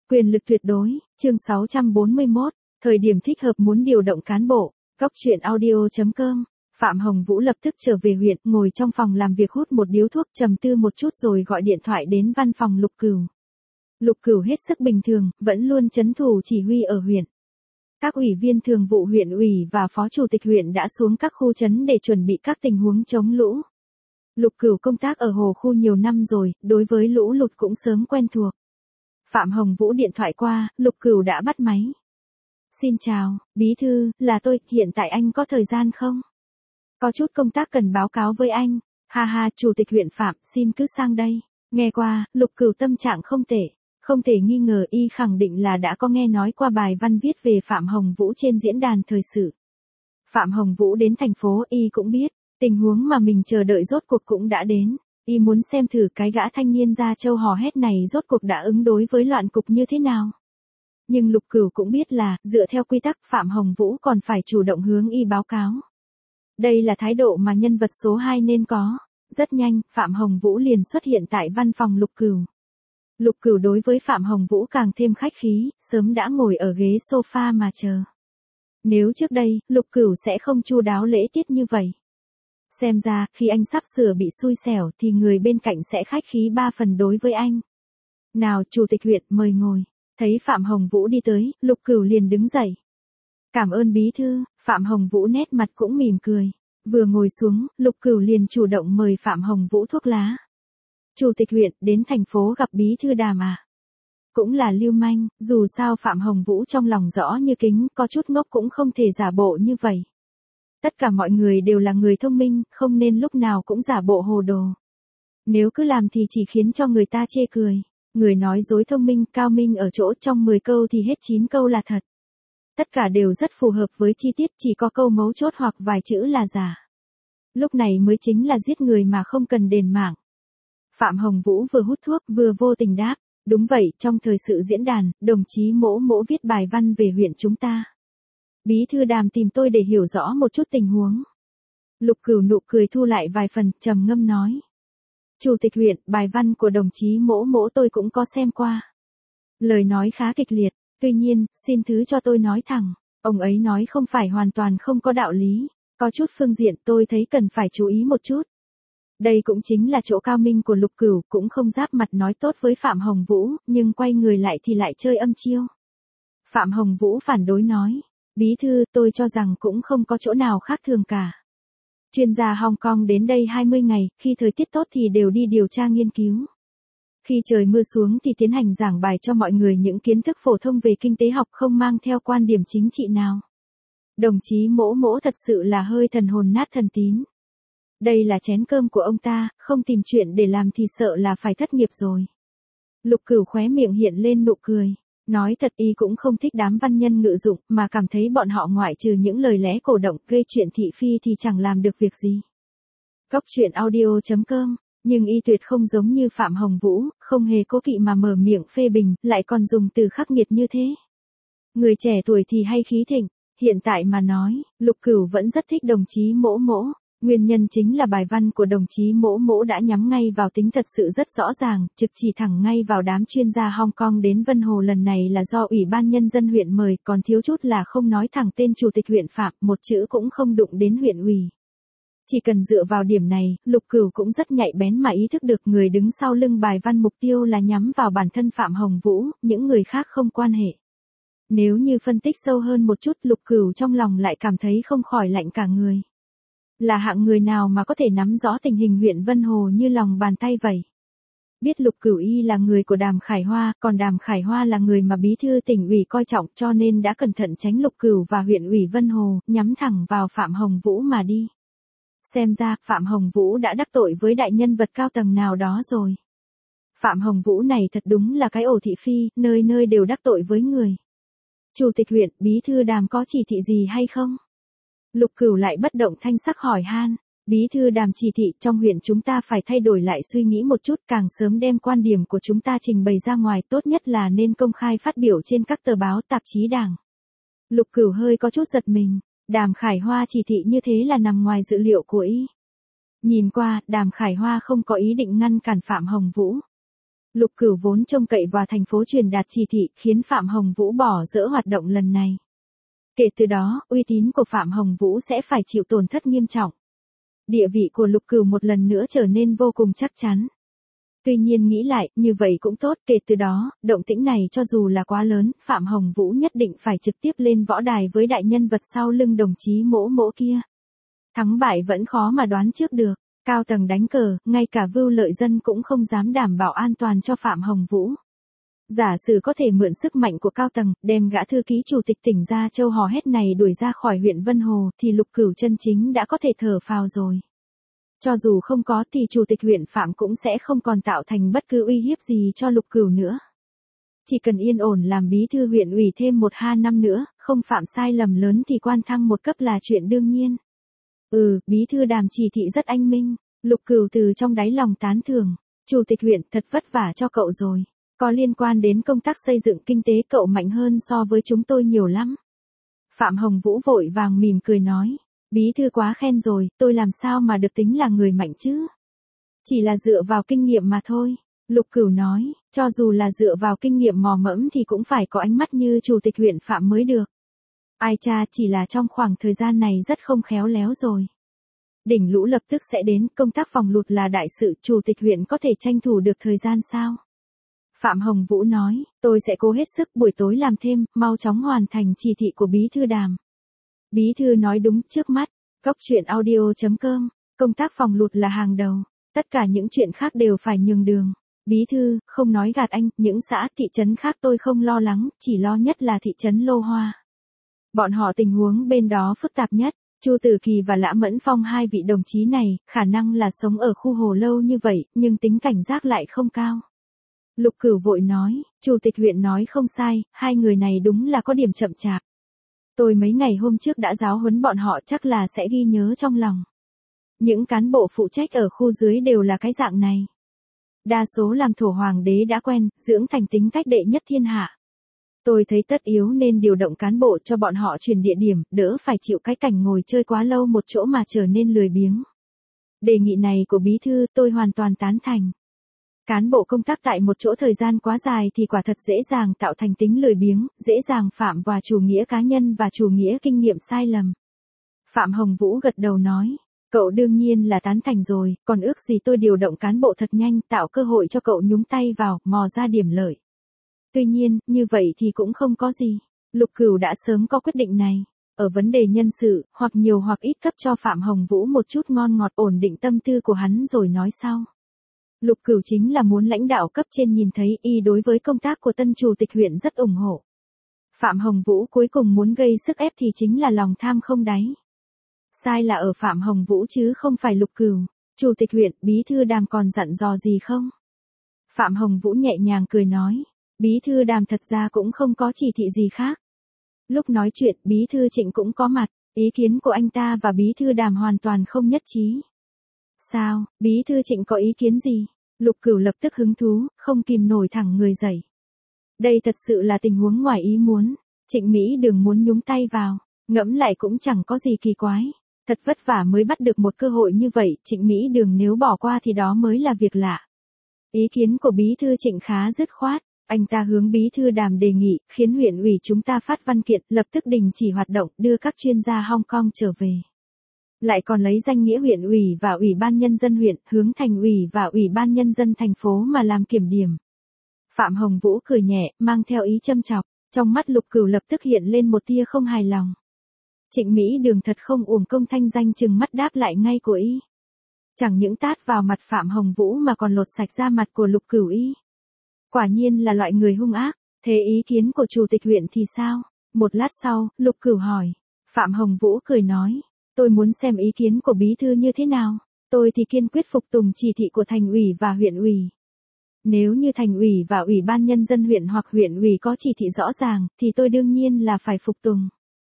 Quyền lực tuyệt đối, chương 641, thời điểm thích hợp muốn điều động cán bộ, góc truyện audio.com. Phạm Hồng Vũ lập tức trở về huyện, ngồi trong phòng làm việc hút một điếu thuốc, trầm tư một chút rồi gọi điện thoại đến văn phòng Lục Cửu. Lục Cửu hết sức bình thường, vẫn luôn trấn thủ chỉ huy ở huyện. Các ủy viên thường vụ huyện ủy và phó chủ tịch huyện đã xuống các khu trấn để chuẩn bị các tình huống chống lũ. Lục Cửu công tác ở Hồ Khu nhiều năm rồi, đối với lũ lụt cũng sớm quen thuộc. Phạm Hồng Vũ điện thoại qua, Lục Cửu đã bắt máy. Xin chào, bí thư, là tôi, hiện tại anh có thời gian không? Có chút công tác cần báo cáo với anh. Ha ha, chủ tịch huyện Phạm, xin cứ sang đây. Nghe qua, Lục Cửu tâm trạng không tệ. Không thể nghi ngờ y khẳng định là đã có nghe nói qua bài văn viết về Phạm Hồng Vũ trên diễn đàn thời sự. Phạm Hồng Vũ đến thành phố y cũng biết, tình huống mà mình chờ đợi rốt cuộc cũng đã đến. Y muốn xem thử cái gã thanh niên da trâu hò hét này rốt cuộc đã ứng đối với loạn cục như thế nào. Nhưng Lục Cửu cũng biết là, dựa theo quy tắc Phạm Hồng Vũ còn phải chủ động hướng y báo cáo. Đây là thái độ mà nhân vật số 2 nên có. Rất nhanh, Phạm Hồng Vũ liền xuất hiện tại văn phòng Lục Cửu. Lục Cửu đối với Phạm Hồng Vũ càng thêm khách khí, sớm đã ngồi ở ghế sofa mà chờ. Nếu trước đây, Lục Cửu sẽ không chu đáo lễ tiết như vậy. Xem ra, khi anh sắp sửa bị xui xẻo thì người bên cạnh sẽ khách khí 3 phần đối với anh. Nào, chủ tịch huyện, mời ngồi. Thấy Phạm Hồng Vũ đi tới, Lục Cửu liền đứng dậy. Cảm ơn bí thư, Phạm Hồng Vũ nét mặt cũng mỉm cười. Vừa ngồi xuống, Lục Cửu liền chủ động mời Phạm Hồng Vũ thuốc lá. Chủ tịch huyện, đến thành phố gặp bí thư Đàm à? Cũng là lưu manh, dù sao Phạm Hồng Vũ trong lòng rõ như kính, có chút ngốc cũng không thể giả bộ như vậy. Tất cả mọi người đều là người thông minh, không nên lúc nào cũng giả bộ hồ đồ. Nếu cứ làm thì chỉ khiến cho người ta chê cười. Người nói dối thông minh, cao minh ở chỗ trong 10 câu thì hết 9 câu là thật. Tất cả đều rất phù hợp với chi tiết, chỉ có câu mấu chốt hoặc vài chữ là giả. Lúc này mới chính là giết người mà không cần đền mạng. Phạm Hồng Vũ vừa hút thuốc vừa vô tình đáp. Đúng vậy, trong thời sự diễn đàn, đồng chí Mỗ Mỗ viết bài văn về huyện chúng ta. Bí thư Đàm tìm tôi để hiểu rõ một chút tình huống. Lục Cửu nụ cười thu lại vài phần, trầm ngâm nói. Chủ tịch huyện, bài văn của đồng chí Mỗ Mỗ tôi cũng có xem qua. Lời nói khá kịch liệt, tuy nhiên, xin thứ cho tôi nói thẳng, ông ấy nói không phải hoàn toàn không có đạo lý, có chút phương diện tôi thấy cần phải chú ý một chút. Đây cũng chính là chỗ cao minh của Lục Cửu, cũng không giáp mặt nói tốt với Phạm Hồng Vũ, nhưng quay người lại thì lại chơi âm chiêu. Phạm Hồng Vũ phản đối nói, bí thư, tôi cho rằng cũng không có chỗ nào khác thường cả. Chuyên gia Hong Kong đến đây 20 ngày, khi thời tiết tốt thì đều đi điều tra nghiên cứu. Khi trời mưa xuống thì tiến hành giảng bài cho mọi người những kiến thức phổ thông về kinh tế học không mang theo quan điểm chính trị nào. Đồng chí Mỗ Mỗ thật sự là hơi thần hồn nát thần tín. Đây là chén cơm của ông ta, không tìm chuyện để làm thì sợ là phải thất nghiệp rồi. Lục Cửu khóe miệng hiện lên nụ cười. Nói thật y cũng không thích đám văn nhân ngự dụng, mà cảm thấy bọn họ ngoại trừ những lời lẽ cổ động gây chuyện thị phi thì chẳng làm được việc gì. Góc truyện audio.com, nhưng y tuyệt không giống như Phạm Hồng Vũ, không hề cố kỵ mà mở miệng phê bình, lại còn dùng từ khắc nghiệt như thế. Người trẻ tuổi thì hay khí thịnh, hiện tại mà nói, Lục Cửu vẫn rất thích đồng chí Mỗ Mỗ. Nguyên nhân chính là bài văn của đồng chí Mỗ Mỗ đã nhắm ngay vào tính thật sự rất rõ ràng, trực chỉ thẳng ngay vào đám chuyên gia Hong Kong đến Vân Hồ lần này là do Ủy ban Nhân dân huyện mời, còn thiếu chút là không nói thẳng tên chủ tịch huyện Phạm, một chữ cũng không đụng đến huyện ủy. Chỉ cần dựa vào điểm này, Lục Cửu cũng rất nhạy bén mà ý thức được người đứng sau lưng bài văn mục tiêu là nhắm vào bản thân Phạm Hồng Vũ, những người khác không quan hệ. Nếu như phân tích sâu hơn một chút, Lục Cửu trong lòng lại cảm thấy không khỏi lạnh cả người. Là hạng người nào mà có thể nắm rõ tình hình huyện Vân Hồ như lòng bàn tay vậy? Biết Lục Cửu y là người của Đàm Khải Hoa, còn Đàm Khải Hoa là người mà bí thư tỉnh ủy coi trọng, cho nên đã cẩn thận tránh Lục Cửu và huyện ủy Vân Hồ, nhắm thẳng vào Phạm Hồng Vũ mà đi. Xem ra, Phạm Hồng Vũ đã đắc tội với đại nhân vật cao tầng nào đó rồi. Phạm Hồng Vũ này thật đúng là cái ổ thị phi, nơi nơi đều đắc tội với người. Chủ tịch huyện, bí thư Đàm có chỉ thị gì hay không? Lục Cửu lại bất động thanh sắc hỏi han. Bí thư Đàm chỉ thị trong huyện chúng ta phải thay đổi lại suy nghĩ một chút, càng sớm đem quan điểm của chúng ta trình bày ra ngoài, tốt nhất là nên công khai phát biểu trên các tờ báo tạp chí đảng. Lục Cửu hơi có chút giật mình, Đàm Khải Hoa chỉ thị như thế là nằm ngoài dự liệu của y. Nhìn qua, Đàm Khải Hoa không có ý định ngăn cản Phạm Hồng Vũ. Lục Cửu vốn trông cậy vào thành phố truyền đạt chỉ thị, khiến Phạm Hồng Vũ bỏ dỡ hoạt động lần này. Kể từ đó, uy tín của Phạm Hồng Vũ sẽ phải chịu tổn thất nghiêm trọng. Địa vị của Lục Cửu một lần nữa trở nên vô cùng chắc chắn. Tuy nhiên nghĩ lại, như vậy cũng tốt, kể từ đó, động tĩnh này cho dù là quá lớn, Phạm Hồng Vũ nhất định phải trực tiếp lên võ đài với đại nhân vật sau lưng đồng chí Mỗ Mỗ kia. Thắng bại vẫn khó mà đoán trước được, cao tầng đánh cờ, ngay cả Vưu Lợi Dân cũng không dám đảm bảo an toàn cho Phạm Hồng Vũ. Giả sử có thể mượn sức mạnh của cao tầng, đem gã thư ký chủ tịch tỉnh Gia Châu hò hét này đuổi ra khỏi huyện Vân Hồ, thì Lục Cửu chân chính đã có thể thở phào rồi. Cho dù không có thì chủ tịch huyện Phạm cũng sẽ không còn tạo thành bất cứ uy hiếp gì cho Lục Cửu nữa. Chỉ cần yên ổn làm bí thư huyện ủy thêm 1-2 năm nữa, không phạm sai lầm lớn thì quan thăng một cấp là chuyện đương nhiên. Bí thư Đàm chỉ thị rất anh minh, Lục Cửu từ trong đáy lòng tán thưởng, chủ tịch huyện thật vất vả cho cậu rồi. Có liên quan đến công tác xây dựng kinh tế cậu mạnh hơn so với chúng tôi nhiều lắm. Phạm Hồng Vũ vội vàng mỉm cười nói, bí thư quá khen rồi, tôi làm sao mà được tính là người mạnh chứ? Chỉ là dựa vào kinh nghiệm mà thôi. Lục Cửu nói, cho dù là dựa vào kinh nghiệm mò mẫm thì cũng phải có ánh mắt như chủ tịch huyện Phạm mới được. Ai cha, chỉ là trong khoảng thời gian này rất không khéo léo rồi. Đỉnh lũ lập tức sẽ đến, công tác phòng lụt là đại sự, chủ tịch huyện có thể tranh thủ được thời gian sao? Phạm Hồng Vũ nói, tôi sẽ cố hết sức buổi tối làm thêm, mau chóng hoàn thành chỉ thị của bí thư Đàm. Bí thư nói đúng, trước mắt, Góc Chuyện Audio.com, công tác phòng lụt là hàng đầu, tất cả những chuyện khác đều phải nhường đường. Bí thư, không nói gạt anh, những xã, thị trấn khác tôi không lo lắng, chỉ lo nhất là thị trấn Lô Hoa. Bọn họ tình huống bên đó phức tạp nhất, Chu Tử Kỳ và Lã Mẫn Phong, hai vị đồng chí này, khả năng là sống ở khu hồ lâu như vậy, nhưng tính cảnh giác lại không cao. Lục Cửu vội nói, chủ tịch huyện nói không sai, hai người này đúng là có điểm chậm chạp. Tôi mấy ngày hôm trước đã giáo huấn bọn họ, chắc là sẽ ghi nhớ trong lòng. Những cán bộ phụ trách ở khu dưới đều là cái dạng này. Đa số làm thổ hoàng đế đã quen, dưỡng thành tính cách đệ nhất thiên hạ. Tôi thấy tất yếu nên điều động cán bộ cho bọn họ chuyển địa điểm, đỡ phải chịu cái cảnh ngồi chơi quá lâu một chỗ mà trở nên lười biếng. Đề nghị này của bí thư tôi hoàn toàn tán thành. Cán bộ công tác tại một chỗ thời gian quá dài thì quả thật dễ dàng tạo thành tính lười biếng, dễ dàng phạm vào chủ nghĩa cá nhân và chủ nghĩa kinh nghiệm sai lầm. Phạm Hồng Vũ gật đầu nói, cậu đương nhiên là tán thành rồi, còn ước gì tôi điều động cán bộ thật nhanh, tạo cơ hội cho cậu nhúng tay vào, mò ra điểm lợi. Tuy nhiên, như vậy thì cũng không có gì. Lục Cửu đã sớm có quyết định này. Ở vấn đề nhân sự, hoặc nhiều hoặc ít cấp cho Phạm Hồng Vũ một chút ngon ngọt, ổn định tâm tư của hắn rồi nói sau. Lục Cửu chính là muốn lãnh đạo cấp trên nhìn thấy y đối với công tác của tân chủ tịch huyện rất ủng hộ. Phạm Hồng Vũ cuối cùng muốn gây sức ép thì chính là lòng tham không đáy. Sai là ở Phạm Hồng Vũ chứ không phải Lục Cửu. Chủ tịch huyện, bí thư Đàm còn dặn dò gì không? Phạm Hồng Vũ nhẹ nhàng cười nói, bí thư Đàm thật ra cũng không có chỉ thị gì khác. Lúc nói chuyện, bí thư Trịnh cũng có mặt, ý kiến của anh ta và bí thư Đàm hoàn toàn không nhất trí. Sao, bí thư Trịnh có ý kiến gì? Lục Cửu lập tức hứng thú, không kìm nổi thẳng người dậy. Đây thật sự là tình huống ngoài ý muốn, Trịnh Mỹ Đường muốn nhúng tay vào, ngẫm lại cũng chẳng có gì kỳ quái. Thật vất vả mới bắt được một cơ hội như vậy, Trịnh Mỹ Đường nếu bỏ qua thì đó mới là việc lạ. Ý kiến của bí thư Trịnh khá dứt khoát, anh ta hướng bí thư Đàm đề nghị, khiến huyện ủy chúng ta phát văn kiện, lập tức đình chỉ hoạt động, đưa các chuyên gia Hong Kong trở về. Lại còn lấy danh nghĩa huyện ủy và ủy ban nhân dân huyện, hướng thành ủy và ủy ban nhân dân thành phố mà làm kiểm điểm. Phạm Hồng Vũ cười nhẹ, mang theo ý châm chọc, trong mắt Lục Cửu lập tức hiện lên một tia không hài lòng. Trịnh Mỹ Đường thật không uổng công thanh danh, chừng mắt đáp lại ngay của y. Chẳng những tát vào mặt Phạm Hồng Vũ mà còn lột sạch da mặt của Lục Cửu y. Quả nhiên là loại người hung ác, thế ý kiến của chủ tịch huyện thì sao? Một lát sau, Lục Cửu hỏi. Phạm Hồng Vũ cười nói, tôi muốn xem ý kiến của bí thư như thế nào, tôi thì kiên quyết phục tùng chỉ thị của thành ủy và huyện ủy. Nếu như thành ủy và ủy ban nhân dân huyện hoặc huyện ủy có chỉ thị rõ ràng, thì tôi đương nhiên là phải phục tùng.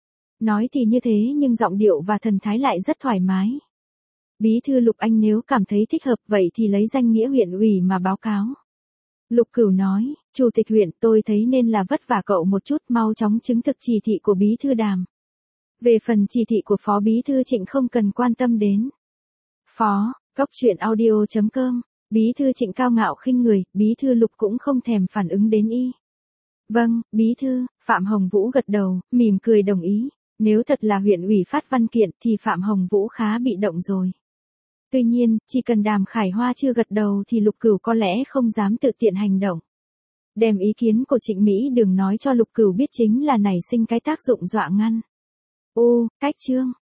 Nói thì như thế nhưng giọng điệu và thần thái lại rất thoải mái. Bí thư Lục, anh nếu cảm thấy thích hợp vậy thì lấy danh nghĩa huyện ủy mà báo cáo. Lục Cửu nói, chủ tịch huyện, tôi thấy nên là vất vả cậu một chút, mau chóng chứng thực chỉ thị của bí thư Đàm. Về phần chỉ thị của phó bí thư Trịnh không cần quan tâm đến. Phó, Góc Chuyện Audio.com Bí thư Trịnh cao ngạo khinh người, bí thư Lục cũng không thèm phản ứng đến y. Vâng, bí thư, Phạm Hồng Vũ gật đầu, mỉm cười đồng ý. Nếu thật là huyện ủy phát văn kiện thì Phạm Hồng Vũ khá bị động rồi. Tuy nhiên, chỉ cần Đàm Khải Hoa chưa gật đầu thì Lục Cửu có lẽ không dám tự tiện hành động. Đem ý kiến của Trịnh Mỹ Đường nói cho Lục Cửu biết chính là nảy sinh cái tác dụng dọa ngăn. Ô, cách chương.